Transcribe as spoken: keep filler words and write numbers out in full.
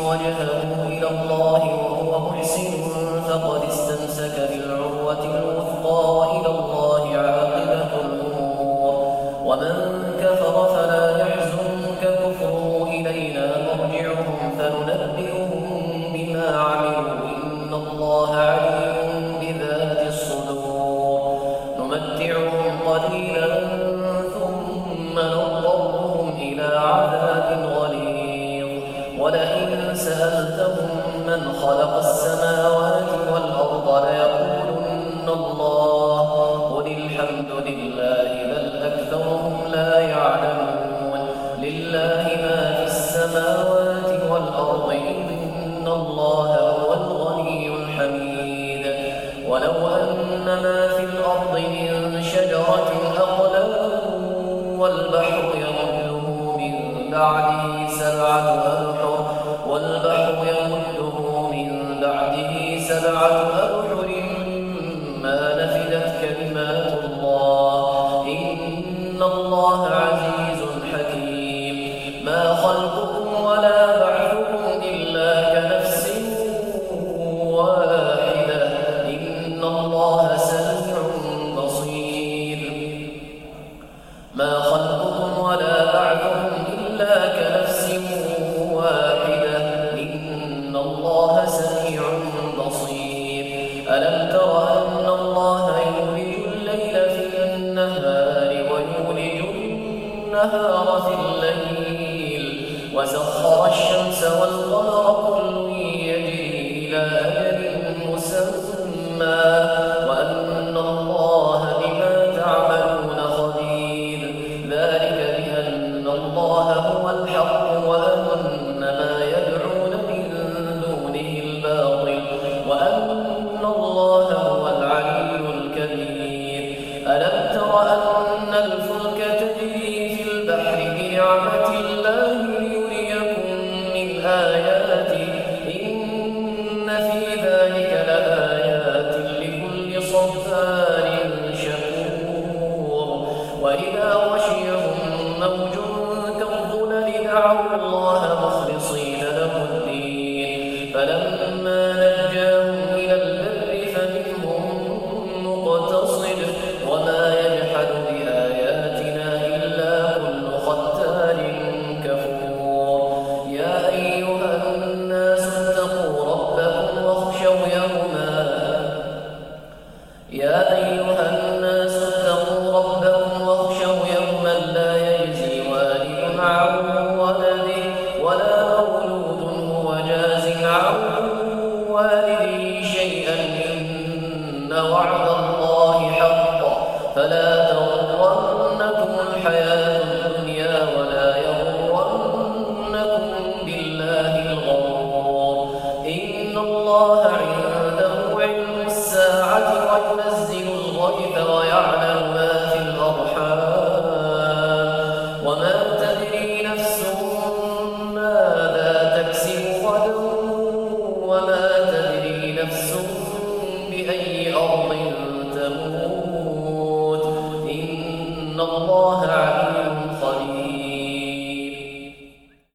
وجهه إلى الله وهو محسن فقد استمسك بالعروة الوثقى وإلى الله عاقبة الأمور. ومن كفر فلا يحزنك كفره إلينا مرجعهم فننبئهم بما عملوا إن الله عليم بذات الصدور. نمتعهم قليلا ثم نضطرهم إلى عذاب غليظ. ولئن سألتهم من خلق السماوات والأرض ليقولن الله قل الحمد لله بل أكثرهم لا يعلمون. لله ما في السماوات والأرض إن الله هو الغني الحميد. ولو أن ما في الأرض من شجرة أقلام والبحر يمده من بعده سبعة أبحر والبحر يمده من بعده سبعة أبحر ما نفدت كلمات الله إن الله عزيز حكيم. ما خلقكم ولا بعثكم إلا كنفس واحدة إن الله سميع بصير. ما خلقكم ولا بعثكم إلا كنفس واحدة إن الله سميع بصير. ألم تر أن الله يولج الليل في النهار ويولج النهار في الليل وسخر الشمس والقمر كل يجري إلى أجل مسمى وأن الله بما تعملون خبير. ذلك بأن الله هو الحق وأن ما يدعون من دونه الباطل وأن الله هو العلي الكبير. ألم تر أن الفلك تجري في البحر بنعمة الله ليريكم من آياته إن في ذلك لآيات لكل صبار شكور. وإذا غشيهم موج كالظلل دعوا الله